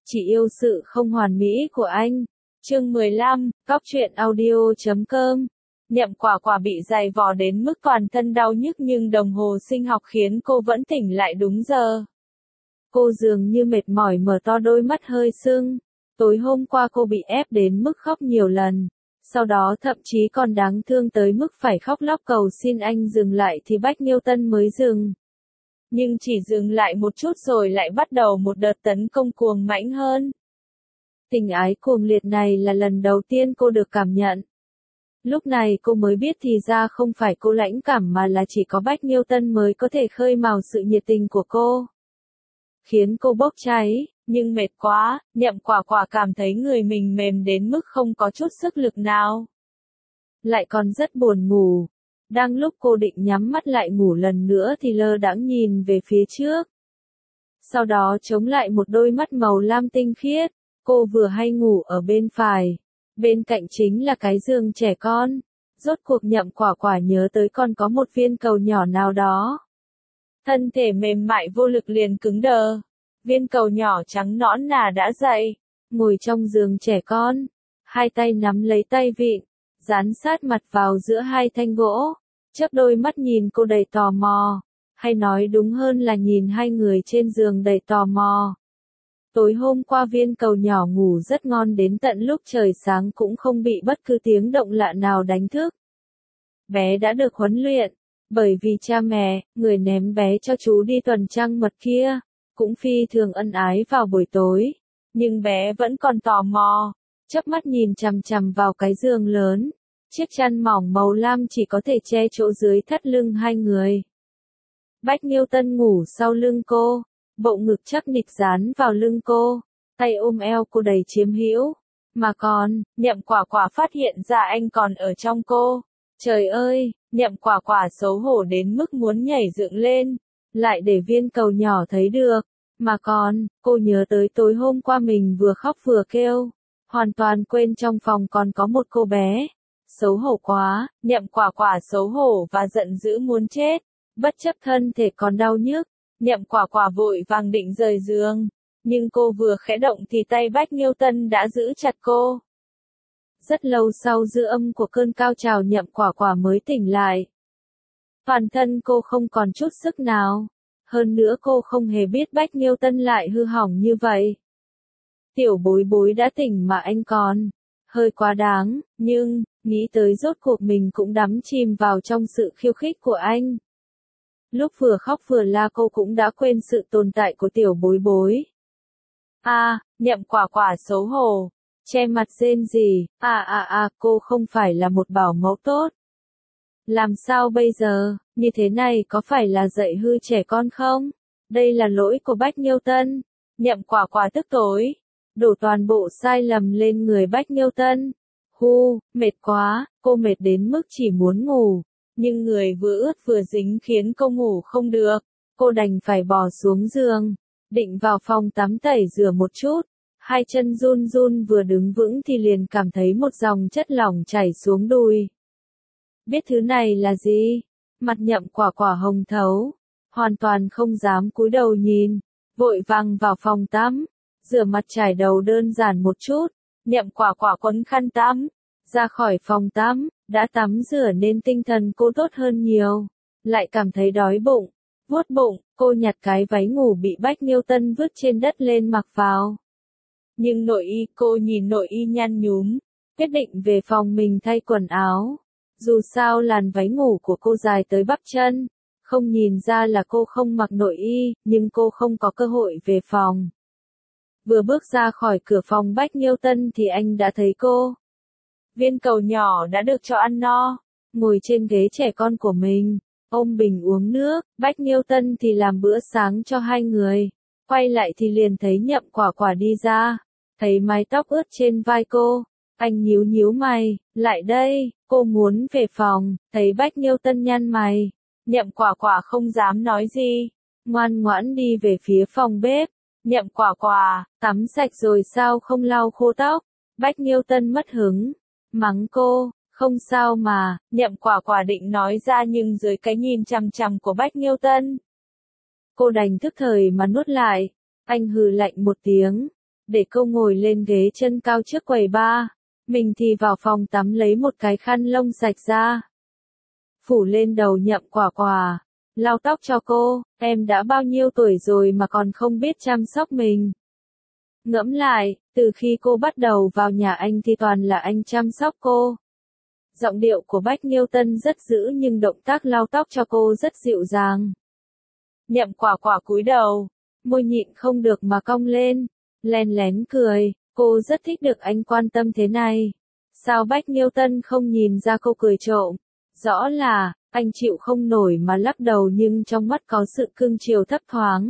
Chị yêu sự không hoàn mỹ của anh. Chương 15, Cóc truyện audio.com. Nhậm Quả Quả bị giày vò đến mức toàn thân đau nhức nhưng đồng hồ sinh học khiến cô vẫn tỉnh lại đúng giờ. Cô dường như mệt mỏi mở to đôi mắt hơi sưng. Tối hôm qua cô bị ép đến mức khóc nhiều lần. Sau đó thậm chí còn đáng thương tới mức phải khóc lóc cầu xin anh dừng lại thì Bách Nghiêu Tân mới dừng. Nhưng chỉ dừng lại một chút rồi lại bắt đầu một đợt tấn công cuồng mãnh hơn. Tình ái cuồng liệt này là lần đầu tiên cô được cảm nhận. Lúc này cô mới biết thì ra không phải cô lãnh cảm mà là chỉ có Bách Nghiêu Tân mới có thể khơi mào sự nhiệt tình của cô. Khiến cô bốc cháy, nhưng mệt quá, Nhậm Quả Quả cảm thấy người mình mềm đến mức không có chút sức lực nào. Lại còn rất buồn ngủ. Đang lúc cô định nhắm mắt lại ngủ lần nữa thì lơ đãng nhìn về phía trước. Sau đó chống lại một đôi mắt màu lam tinh khiết, cô vừa hay ngủ ở bên phải. Bên cạnh chính là cái giường trẻ con. Rốt cuộc Nhậm Quả Quả nhớ tới còn có một viên cầu nhỏ nào đó. Thân thể mềm mại vô lực liền cứng đờ. Viên cầu nhỏ trắng nõn nà đã dậy, ngồi trong giường trẻ con. Hai tay nắm lấy tay vịn, dán sát mặt vào giữa hai thanh gỗ. Chớp đôi mắt nhìn cô đầy tò mò. Hay nói đúng hơn là nhìn hai người trên giường đầy tò mò. Tối hôm qua viên cầu nhỏ ngủ rất ngon đến tận lúc trời sáng cũng không bị bất cứ tiếng động lạ nào đánh thức. Bé đã được huấn luyện, bởi vì cha mẹ, người ném bé cho chú đi tuần trăng mật kia, cũng phi thường ân ái vào buổi tối. Nhưng bé vẫn còn tò mò, chớp mắt nhìn chằm chằm vào cái giường lớn. Chiếc chăn mỏng màu lam chỉ có thể che chỗ dưới thắt lưng hai người. Bách Nghiêu Tân ngủ sau lưng cô, bộ ngực chắc nịch dán vào lưng cô, tay ôm eo cô đầy chiếm hữu. Mà còn, Nhậm Quả Quả phát hiện ra anh còn ở trong cô. Trời ơi, Nhậm Quả Quả xấu hổ đến mức muốn nhảy dựng lên, lại để viên cầu nhỏ thấy được. Mà còn, cô nhớ tới tối hôm qua mình vừa khóc vừa kêu, hoàn toàn quên trong phòng còn có một cô bé. Xấu hổ quá, Nhậm Quả Quả xấu hổ và giận dữ muốn chết, bất chấp thân thể còn đau nhức, Nhậm Quả Quả vội vàng định rời giường, nhưng cô vừa khẽ động thì tay Bách Nghiêu Tân đã giữ chặt cô. Rất lâu sau dư âm của cơn cao trào Nhậm Quả Quả mới tỉnh lại. Toàn thân cô không còn chút sức nào, hơn nữa cô không hề biết Bách Nghiêu Tân lại hư hỏng như vậy. Tiểu Bối Bối đã tỉnh mà anh còn, hơi quá đáng, nhưng, nghĩ tới rốt cuộc mình cũng đắm chìm vào trong sự khiêu khích của anh. Lúc vừa khóc vừa la cô cũng đã quên sự tồn tại của Tiểu Bối Bối. Nhậm Quả Quả xấu hổ, che mặt rên rỉ, cô không phải là một bảo mẫu tốt. Làm sao bây giờ, như thế này có phải là dạy hư trẻ con không? Đây là lỗi của Bách Nghiêu Tân. Nhậm Quả Quả tức tối, đổ toàn bộ sai lầm lên người Bách Nghiêu Tân. Mệt quá, cô mệt đến mức chỉ muốn ngủ, nhưng người vừa ướt vừa dính khiến cô ngủ không được. Cô đành phải bò xuống giường, định vào phòng tắm tẩy rửa một chút. Hai chân run run vừa đứng vững thì liền cảm thấy một dòng chất lỏng chảy xuống đùi. Biết thứ này là gì? Mặt Nhậm Quả Quả hồng thấu, hoàn toàn không dám cúi đầu nhìn, vội vàng vào phòng tắm, rửa mặt chải đầu đơn giản một chút. Nhậm Quả Quả quấn khăn tắm, ra khỏi phòng tắm, đã tắm rửa nên tinh thần cô tốt hơn nhiều, lại cảm thấy đói bụng, vuốt bụng, cô nhặt cái váy ngủ bị Bách Nghiêu Tân vứt trên đất lên mặc vào. Nhưng nội y, cô nhìn nội y nhăn nhúm, quyết định về phòng mình thay quần áo. Dù sao làn váy ngủ của cô dài tới bắp chân, không nhìn ra là cô không mặc nội y, nhưng cô không có cơ hội về phòng. Vừa bước ra khỏi cửa phòng Bách Nghiêu Tân thì anh đã thấy cô. Viên cầu nhỏ đã được cho ăn no, ngồi trên ghế trẻ con của mình, ôm bình uống nước. Bách Nghiêu Tân thì làm bữa sáng cho hai người. Quay lại thì liền thấy Nhậm Quả Quả đi ra, thấy mái tóc ướt trên vai cô. Anh nhíu nhíu mày, lại đây, cô muốn về phòng. Thấy Bách Nghiêu Tân nhăn mày, Nhậm Quả Quả không dám nói gì, ngoan ngoãn đi về phía phòng bếp. Nhậm Quả Quả, tắm sạch rồi sao không lau khô tóc? Bách Nghiêu Tân mất hứng, mắng cô. Không sao mà, Nhậm Quả Quả định nói ra nhưng dưới cái nhìn chằm chằm của Bách Nghiêu Tân, cô đành thức thời mà nuốt lại. Anh hừ lạnh một tiếng, để cô ngồi lên ghế chân cao trước quầy bar. Mình thì vào phòng tắm lấy một cái khăn lông sạch ra. Phủ lên đầu Nhậm Quả Quả. Lau tóc cho cô, em đã bao nhiêu tuổi rồi mà còn không biết chăm sóc mình. Ngẫm lại, từ khi cô bắt đầu vào nhà anh thì toàn là anh chăm sóc cô. Giọng điệu của Bách Nghiêu Tân rất dữ nhưng động tác lau tóc cho cô rất dịu dàng. Nhậm Quả Quả cúi đầu, môi nhịn không được mà cong lên, len lén cười, cô rất thích được anh quan tâm thế này. Sao Bách Nghiêu Tân không nhìn ra cô cười trộm? Rõ là, anh chịu không nổi mà lắc đầu nhưng trong mắt có sự cưng chiều thấp thoáng.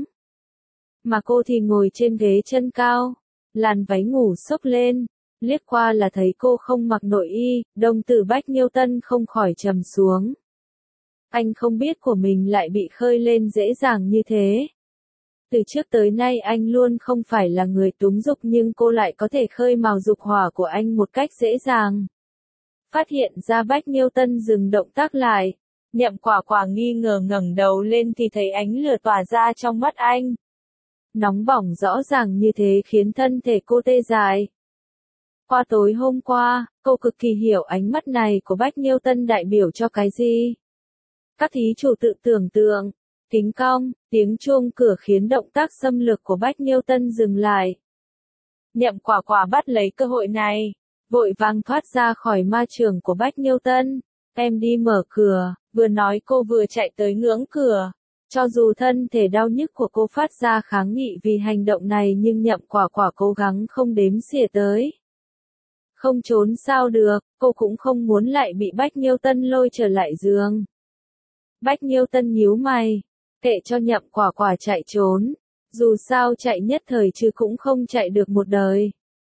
Mà cô thì ngồi trên ghế chân cao, làn váy ngủ xốc lên, liếc qua là thấy cô không mặc nội y, đồng tử Bách Nghiêu Tân không khỏi trầm xuống. Anh không biết của mình lại bị khơi lên dễ dàng như thế. Từ trước tới nay anh luôn không phải là người túng dục nhưng cô lại có thể khơi mào dục hỏa của anh một cách dễ dàng. Phát hiện ra Bách Nghiêu Tân dừng động tác lại, Nhậm Quả Quả nghi ngờ ngẩng đầu lên thì thấy ánh lửa tỏa ra trong mắt anh. Nóng bỏng rõ ràng như thế khiến thân thể cô tê dại. Qua tối hôm qua, cô cực kỳ hiểu ánh mắt này của Bách Nghiêu Tân đại biểu cho cái gì. Các thí chủ tự tưởng tượng, kính cong, tiếng chuông cửa khiến động tác xâm lược của Bách Nghiêu Tân dừng lại. Nhậm Quả Quả bắt lấy cơ hội này, vội vàng thoát ra khỏi ma trường của Bách Nghiêu Tân. Em đi mở cửa, vừa nói cô vừa chạy tới ngưỡng cửa. Cho dù thân thể đau nhức của cô phát ra kháng nghị vì hành động này nhưng Nhậm Quả Quả cố gắng không đếm xỉa tới. Không trốn sao được, cô cũng không muốn lại bị Bách Nghiêu Tân lôi trở lại giường. Bách Nghiêu Tân nhíu mày, kệ cho Nhậm Quả Quả chạy trốn, dù sao chạy nhất thời chứ cũng không chạy được một đời.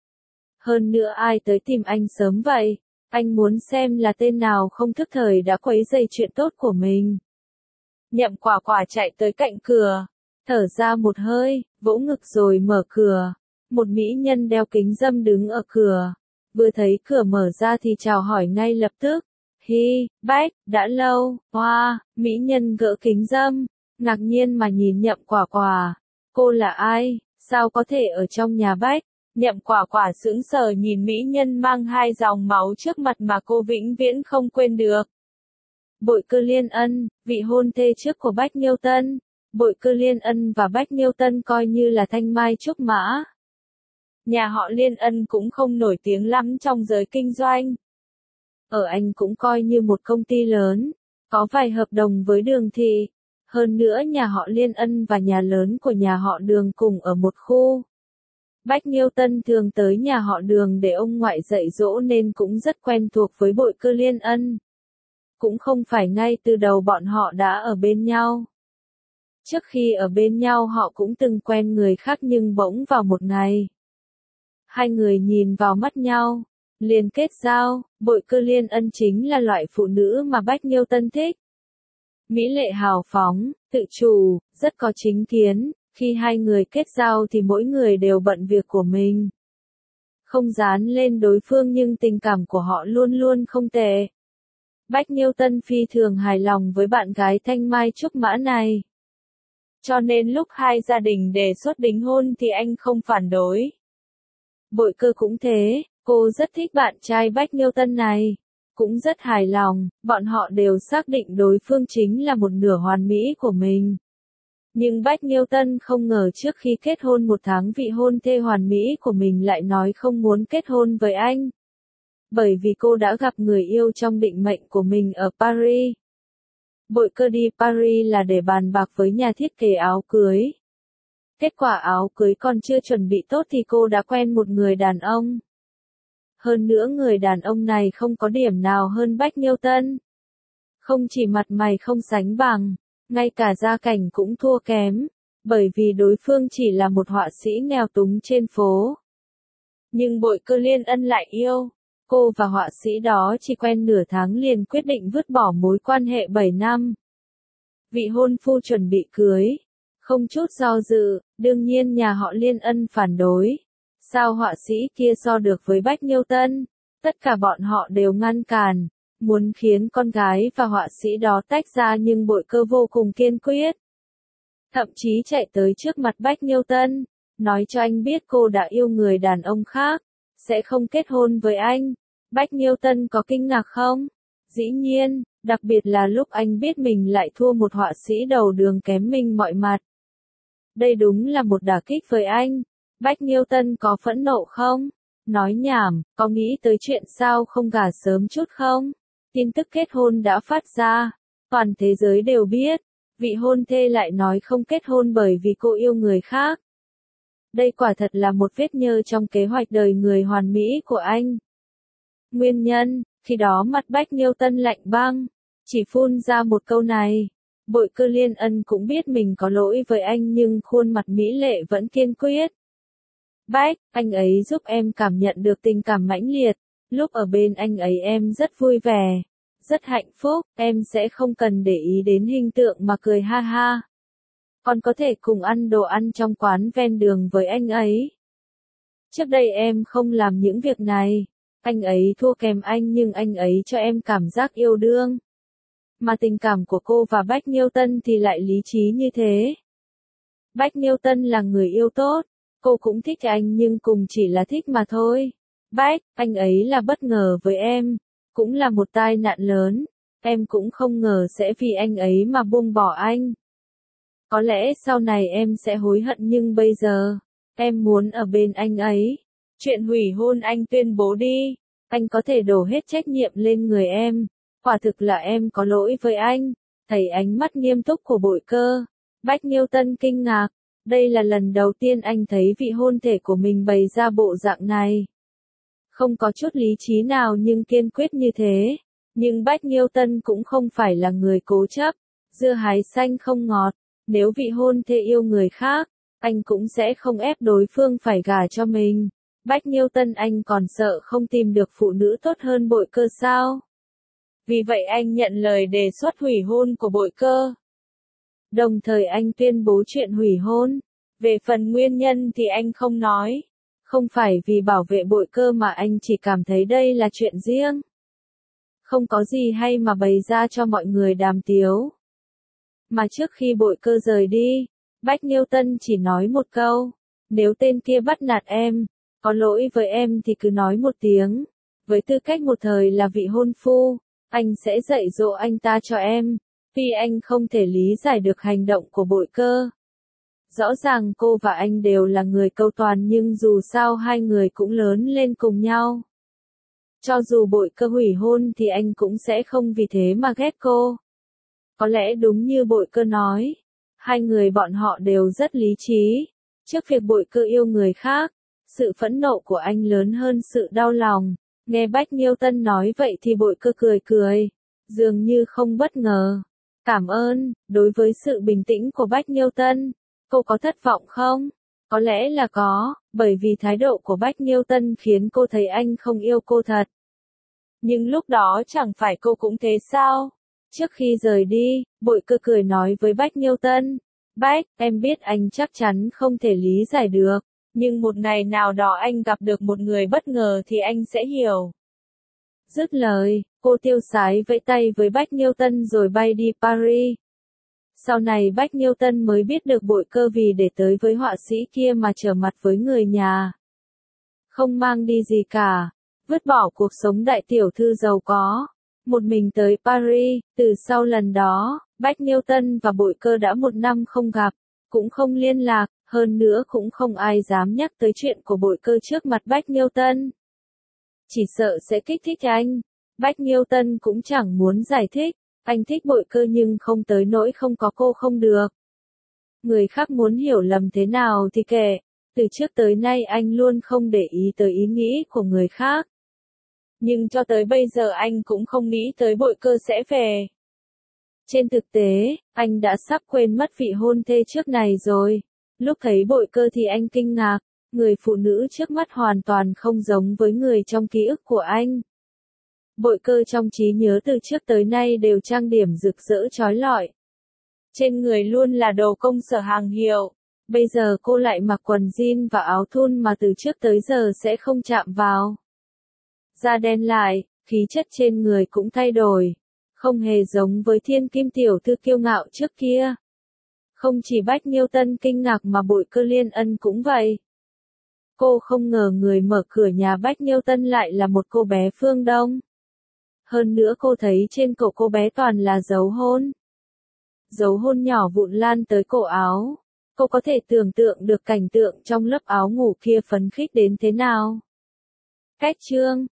Hơn nữa ai tới tìm anh sớm vậy, anh muốn xem là tên nào không thức thời đã quấy rầy chuyện tốt của mình. Nhậm Quả Quả chạy tới cạnh cửa, thở ra một hơi, vỗ ngực rồi mở cửa. Một mỹ nhân đeo kính râm đứng ở cửa, vừa thấy cửa mở ra thì chào hỏi ngay lập tức. Hi, Bách, đã lâu, hoa, mỹ nhân gỡ kính râm, ngạc nhiên mà nhìn Nhậm Quả Quả. Cô là ai, sao có thể ở trong nhà Bách? Nhậm Quả Quả sững sờ nhìn mỹ nhân mang hai dòng máu trước mặt mà cô vĩnh viễn không quên được. Bội Cơ Liên Ân, vị hôn thê trước của Bách Nghiêu Tân. Bội Cơ Liên Ân và Bách Nghiêu Tân coi như là thanh mai trúc mã. Nhà họ Liên Ân cũng không nổi tiếng lắm trong giới kinh doanh. Ở Anh cũng coi như một công ty lớn, có vài hợp đồng với Đường thị. Hơn nữa nhà họ Liên Ân và nhà lớn của nhà họ Đường cùng ở một khu. Bách Nghiêu Tân thường tới nhà họ Đường để ông ngoại dạy dỗ nên cũng rất quen thuộc với Bội Cơ Liên Ân. Cũng không phải ngay từ đầu bọn họ đã ở bên nhau. Trước khi ở bên nhau họ cũng từng quen người khác nhưng bỗng vào một ngày. Hai người nhìn vào mắt nhau, liền kết giao. Bội Cơ Liên Ân chính là loại phụ nữ mà Bách Nghiêu Tân thích. Mỹ lệ hào phóng, tự chủ, rất có chính kiến. Khi hai người kết giao thì mỗi người đều bận việc của mình. Không dán lên đối phương nhưng tình cảm của họ luôn luôn không tệ. Bách Nghiêu Tân phi thường hài lòng với bạn gái thanh mai trúc mã này. Cho nên lúc hai gia đình đề xuất đính hôn thì anh không phản đối. Bội Cơ cũng thế, cô rất thích bạn trai Bách Nghiêu Tân này. Cũng rất hài lòng, bọn họ đều xác định đối phương chính là một nửa hoàn mỹ của mình. Nhưng Bách Nghiêu Tân không ngờ trước khi kết hôn một tháng vị hôn thê hoàn mỹ của mình lại nói không muốn kết hôn với anh. Bởi vì cô đã gặp người yêu trong định mệnh của mình ở Paris. Bội Cơ đi Paris là để bàn bạc với nhà thiết kế áo cưới. Kết quả áo cưới còn chưa chuẩn bị tốt thì cô đã quen một người đàn ông. Hơn nữa người đàn ông này không có điểm nào hơn Bách Nghiêu Tân. Không chỉ mặt mày không sánh bằng, ngay cả gia cảnh cũng thua kém, bởi vì đối phương chỉ là một họa sĩ nghèo túng trên phố. Nhưng Bội Cơ Liên Ân lại yêu. Cô và họa sĩ đó chỉ quen nửa tháng liền quyết định vứt bỏ mối quan hệ 7 năm. Vị hôn phu chuẩn bị cưới. Không chút do dự, đương nhiên nhà họ Liên Ân phản đối. Sao họa sĩ kia so được với Bách Nghiêu Tân? Tất cả bọn họ đều ngăn cản, muốn khiến con gái và họa sĩ đó tách ra nhưng Bội Cơ vô cùng kiên quyết. Thậm chí chạy tới trước mặt Bách Nghiêu Tân, nói cho anh biết cô đã yêu người đàn ông khác, sẽ không kết hôn với anh. Bách Nghiêu Tân có kinh ngạc không? Dĩ nhiên, đặc biệt là lúc anh biết mình lại thua một họa sĩ đầu đường kém mình mọi mặt. Đây đúng là một đả kích với anh. Bách Nghiêu Tân có phẫn nộ không? Nói nhảm, có nghĩ tới chuyện sao không gả sớm chút không? Tin tức kết hôn đã phát ra, toàn thế giới đều biết, vị hôn thê lại nói không kết hôn bởi vì cô yêu người khác. Đây quả thật là một vết nhơ trong kế hoạch đời người hoàn mỹ của anh. Nguyên nhân, khi đó mặt Bách Nghiêu Tân lạnh băng, chỉ phun ra một câu này. Bội Cơ Liên Ân cũng biết mình có lỗi với anh nhưng khuôn mặt mỹ lệ vẫn kiên quyết. Bách, anh ấy giúp em cảm nhận được tình cảm mãnh liệt, lúc ở bên anh ấy em rất vui vẻ, rất hạnh phúc, em sẽ không cần để ý đến hình tượng mà cười ha ha. Còn có thể cùng ăn đồ ăn trong quán ven đường với anh ấy. Trước đây em không làm những việc này, anh ấy thua kém anh nhưng anh ấy cho em cảm giác yêu đương. Mà tình cảm của cô và Bách Nghiêu Tân thì lại lý trí như thế. Bách Nghiêu Tân là người yêu tốt, cô cũng thích anh nhưng cùng chỉ là thích mà thôi. Bách, anh ấy là bất ngờ với em, cũng là một tai nạn lớn, em cũng không ngờ sẽ vì anh ấy mà buông bỏ anh. Có lẽ sau này em sẽ hối hận nhưng bây giờ, em muốn ở bên anh ấy. Chuyện hủy hôn anh tuyên bố đi, anh có thể đổ hết trách nhiệm lên người em. Quả thực là em có lỗi với anh. Thấy ánh mắt nghiêm túc của Bội Cơ, Bách Nghiêu Tân kinh ngạc. Đây là lần đầu tiên anh thấy vị hôn thê của mình bày ra bộ dạng này. Không có chút lý trí nào nhưng kiên quyết như thế. Nhưng Bách Nghiêu Tân cũng không phải là người cố chấp. Dưa hái xanh không ngọt. Nếu vị hôn thê yêu người khác, anh cũng sẽ không ép đối phương phải gả cho mình. Bách Nghiêu Tân anh còn sợ không tìm được phụ nữ tốt hơn Bội Cơ sao? Vì vậy anh nhận lời đề xuất hủy hôn của Bội Cơ. Đồng thời anh tuyên bố chuyện hủy hôn. Về phần nguyên nhân thì anh không nói. Không phải vì bảo vệ Bội Cơ mà anh chỉ cảm thấy đây là chuyện riêng. Không có gì hay mà bày ra cho mọi người đàm tiếu. Mà trước khi Bội Cơ rời đi, Bách Nghiêu Tân chỉ nói một câu. Nếu tên kia bắt nạt em, có lỗi với em thì cứ nói một tiếng. Với tư cách một thời là vị hôn phu, anh sẽ dạy dỗ anh ta cho em. Tuy anh không thể lý giải được hành động của Bội Cơ. Rõ ràng cô và anh đều là người câu toàn nhưng dù sao hai người cũng lớn lên cùng nhau. Cho dù Bội Cơ hủy hôn thì anh cũng sẽ không vì thế mà ghét cô. Có lẽ đúng như Bội Cơ nói, hai người bọn họ đều rất lý trí. Trước việc Bội Cơ yêu người khác, sự phẫn nộ của anh lớn hơn sự đau lòng. Nghe Bách Nghiêu Tân nói vậy thì Bội Cơ cười cười, dường như không bất ngờ. Cảm ơn, đối với sự bình tĩnh của Bách Nghiêu Tân, cô có thất vọng không? Có lẽ là có, bởi vì thái độ của Bách Nghiêu Tân khiến cô thấy anh không yêu cô thật. Nhưng lúc đó chẳng phải cô cũng thế sao? Trước khi rời đi, Bội Cơ cười nói với Bách Nghiêu Tân. Bách, em biết anh chắc chắn không thể lý giải được, nhưng một ngày nào đó anh gặp được một người bất ngờ thì anh sẽ hiểu. Dứt lời, cô tiêu sái vẫy tay với Bách Nghiêu Tân rồi bay đi Paris. Sau này Bách Nghiêu Tân mới biết được Bội Cơ vì để tới với họa sĩ kia mà trở mặt với người nhà. Không mang đi gì cả, vứt bỏ cuộc sống đại tiểu thư giàu có. Một mình tới Paris, từ sau lần đó, Bách Nghiêu Tân và Bội Cơ đã một năm không gặp, cũng không liên lạc, hơn nữa cũng không ai dám nhắc tới chuyện của Bội Cơ trước mặt Bách Nghiêu Tân. Chỉ sợ sẽ kích thích anh. Bách Nghiêu Tân cũng chẳng muốn giải thích, anh thích Bội Cơ nhưng không tới nỗi không có cô không được. Người khác muốn hiểu lầm thế nào thì kệ, từ trước tới nay anh luôn không để ý tới ý nghĩ của người khác. Nhưng cho tới bây giờ anh cũng không nghĩ tới Bội Cơ sẽ về. Trên thực tế, anh đã sắp quên mất vị hôn thê trước này rồi. Lúc thấy Bội Cơ thì anh kinh ngạc, người phụ nữ trước mắt hoàn toàn không giống với người trong ký ức của anh. Bội Cơ trong trí nhớ từ trước tới nay đều trang điểm rực rỡ chói lọi. Trên người luôn là đồ công sở hàng hiệu. Bây giờ cô lại mặc quần jean và áo thun mà từ trước tới giờ sẽ không chạm vào. Da đen lại, khí chất trên người cũng thay đổi. Không hề giống với thiên kim tiểu thư kiêu ngạo trước kia. Không chỉ Bách Nghiêu Tân kinh ngạc mà Bụi Cơ Liên Ân cũng vậy. Cô không ngờ người mở cửa nhà Bách Nghiêu Tân lại là một cô bé phương Đông. Hơn nữa cô thấy trên cổ cô bé toàn là dấu hôn. Dấu hôn nhỏ vụn lan tới cổ áo. Cô có thể tưởng tượng được cảnh tượng trong lớp áo ngủ kia phấn khích đến thế nào. Cách chương